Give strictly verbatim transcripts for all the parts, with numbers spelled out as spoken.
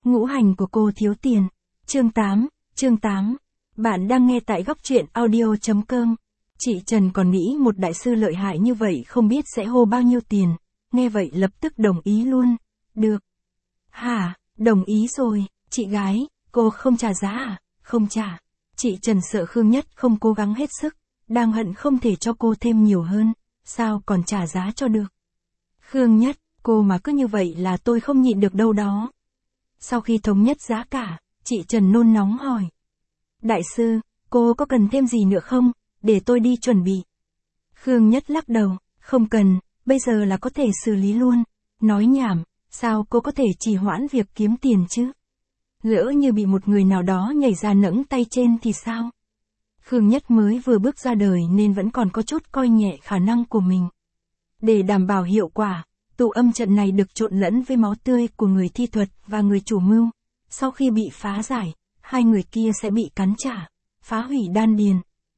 Ngũ hành của cô thiếu tiền. Chương tám, chương tám. Bạn đang nghe tại góc truyện audio.com. Chị Trần còn nghĩ một đại sư lợi hại như vậy không biết sẽ hô bao nhiêu tiền. Nghe vậy lập tức đồng ý luôn. Được. Hả, đồng ý rồi, chị gái, cô không trả giá à? Không trả. Chị Trần sợ Khương Nhất không cố gắng hết sức, đang hận không thể cho cô thêm nhiều hơn, sao còn trả giá cho được. Khương Nhất, cô mà cứ như vậy là tôi không nhịn được đâu đó. Sau khi thống nhất giá cả, chị Trần nôn nóng hỏi. Đại sư, cô có cần thêm gì nữa không, để tôi đi chuẩn bị. Khương Nhất lắc đầu, không cần, bây giờ là có thể xử lý luôn. Nói nhảm, sao cô có thể trì hoãn việc kiếm tiền chứ? Lỡ như bị một người nào đó nhảy ra nẫng tay trên thì sao? Khương Nhất mới vừa bước ra đời nên vẫn còn có chút coi nhẹ khả năng của mình. Để đảm bảo hiệu quả, tụ âm trận này được trộn lẫn với máu tươi của người thi thuật và người chủ mưu. Sau khi bị phá giải, hai người kia sẽ bị cắn trả, phá hủy đan điền.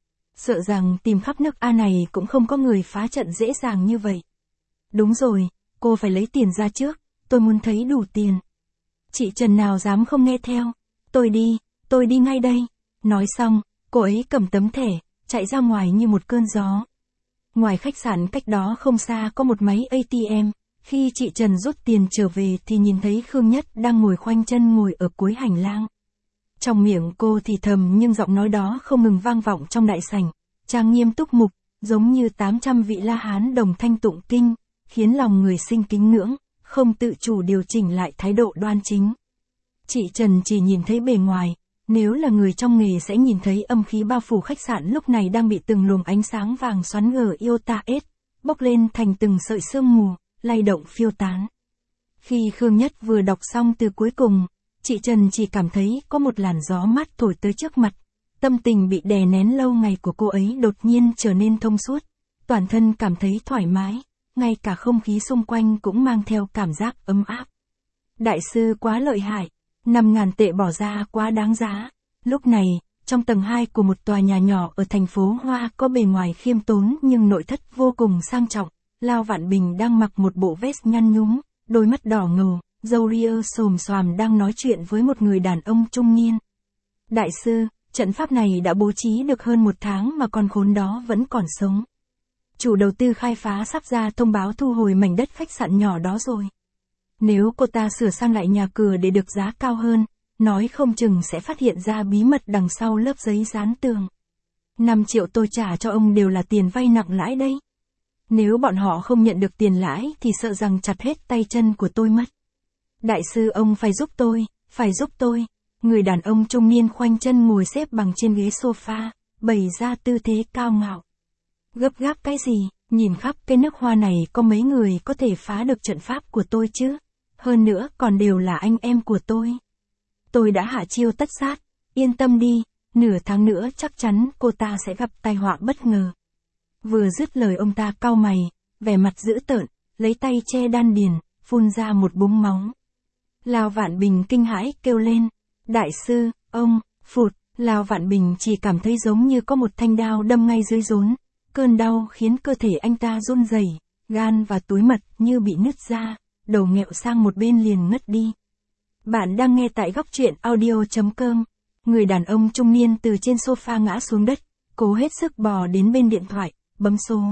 Sợ rằng tìm khắp nước A này cũng không có người phá trận dễ dàng như vậy. Đúng rồi, cô phải lấy tiền ra trước, tôi muốn thấy đủ tiền. Chị Trần nào dám không nghe theo. Tôi đi, tôi đi ngay đây. Nói xong, cô ấy cầm tấm thẻ, chạy ra ngoài như một cơn gió. Ngoài khách sạn cách đó không xa có một máy a tê em. Khi chị Trần rút tiền trở về thì nhìn thấy Khương Nhất đang ngồi khoanh chân ngồi ở cuối hành lang. Trong miệng cô thì thầm nhưng giọng nói đó không ngừng vang vọng trong đại sảnh, trang nghiêm túc mục, giống như tám trăm vị La Hán đồng thanh tụng kinh, khiến lòng người sinh kính ngưỡng, không tự chủ điều chỉnh lại thái độ đoan chính. Chị Trần chỉ nhìn thấy bề ngoài, nếu là người trong nghề sẽ nhìn thấy âm khí bao phủ khách sạn lúc này đang bị từng luồng ánh sáng vàng xoắn ngờ iota S, bốc lên thành từng sợi sương mù, lay động phiêu tán. Khi Khương Nhất vừa đọc xong từ cuối cùng, chị Trần chỉ cảm thấy có một làn gió mát thổi tới trước mặt, tâm tình bị đè nén lâu ngày của cô ấy đột nhiên trở nên thông suốt, toàn thân cảm thấy thoải mái, ngay cả không khí xung quanh cũng mang theo cảm giác ấm áp. Đại sư quá lợi hại, năm ngàn tệ bỏ ra quá đáng giá. Lúc này, trong tầng hai của một tòa nhà nhỏ ở thành phố Hoa có bề ngoài khiêm tốn nhưng nội thất vô cùng sang trọng, Lao Vạn Bình đang mặc một bộ vest nhăn nhúm, đôi mắt đỏ ngầu, râu ria xồm xoàm đang nói chuyện với một người đàn ông trung niên. Đại sư, trận pháp này đã bố trí được hơn một tháng mà con khốn đó vẫn còn sống. Chủ đầu tư khai phá sắp ra thông báo thu hồi mảnh đất khách sạn nhỏ đó rồi. Nếu cô ta sửa sang lại nhà cửa để được giá cao hơn, nói không chừng sẽ phát hiện ra bí mật đằng sau lớp giấy dán tường. năm triệu tôi trả cho ông đều là tiền vay nặng lãi đấy. Nếu bọn họ không nhận được tiền lãi thì sợ rằng chặt hết tay chân của tôi mất. Đại sư ông phải giúp tôi, phải giúp tôi. Người đàn ông trung niên khoanh chân ngồi xếp bằng trên ghế sofa, bày ra tư thế cao ngạo. Gấp gáp cái gì, nhìn khắp cái nước Hoa này có mấy người có thể phá được trận pháp của tôi chứ? Hơn nữa còn đều là anh em của tôi. Tôi đã hạ chiêu tất sát, yên tâm đi, nửa tháng nữa chắc chắn cô ta sẽ gặp tai họa bất ngờ. Vừa dứt lời ông ta cau mày, vẻ mặt dữ tợn, lấy tay che đan điền, phun ra một búng máu. Lao Vạn Bình kinh hãi kêu lên, đại sư, ông, phụt, Lao Vạn Bình chỉ cảm thấy giống như có một thanh đao đâm ngay dưới rốn, cơn đau khiến cơ thể anh ta run rẩy, gan và túi mật như bị nứt ra, đầu nghẹo sang một bên liền ngất đi. Bạn đang nghe tại góc truyện audio.com, người đàn ông trung niên từ trên sofa ngã xuống đất, cố hết sức bò đến bên điện thoại, bấm số.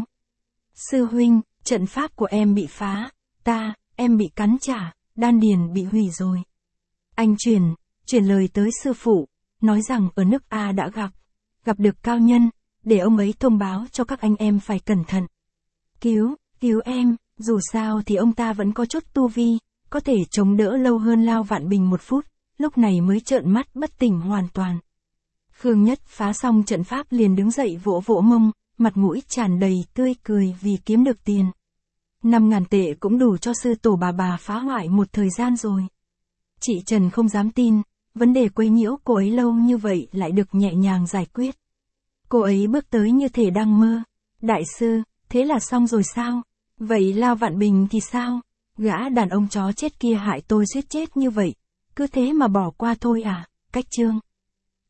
Sư huynh, trận pháp của em bị phá, ta, em bị cắn trả, đan điền bị hủy rồi. Anh truyền, truyền lời tới sư phụ, nói rằng ở nước A đã gặp, gặp được cao nhân, để ông ấy thông báo cho các anh em phải cẩn thận. Cứu, cứu em, dù sao thì ông ta vẫn có chút tu vi, có thể chống đỡ lâu hơn Lao Vạn Bình một phút, lúc này mới trợn mắt bất tỉnh hoàn toàn. Khương Nhất phá xong trận pháp liền đứng dậy vỗ vỗ mông, mặt mũi tràn đầy tươi cười vì kiếm được tiền. Năm ngàn tệ cũng đủ cho sư tổ bà bà phá hoại một thời gian rồi. Chị Trần không dám tin, vấn đề quấy nhiễu cô ấy lâu như vậy lại được nhẹ nhàng giải quyết. Cô ấy bước tới như thể đang mơ. Đại sư, thế là xong rồi sao? Vậy Lao Vạn Bình thì sao? Gã đàn ông chó chết kia hại tôi suýt chết như vậy, cứ thế mà bỏ qua thôi à? Cách chương.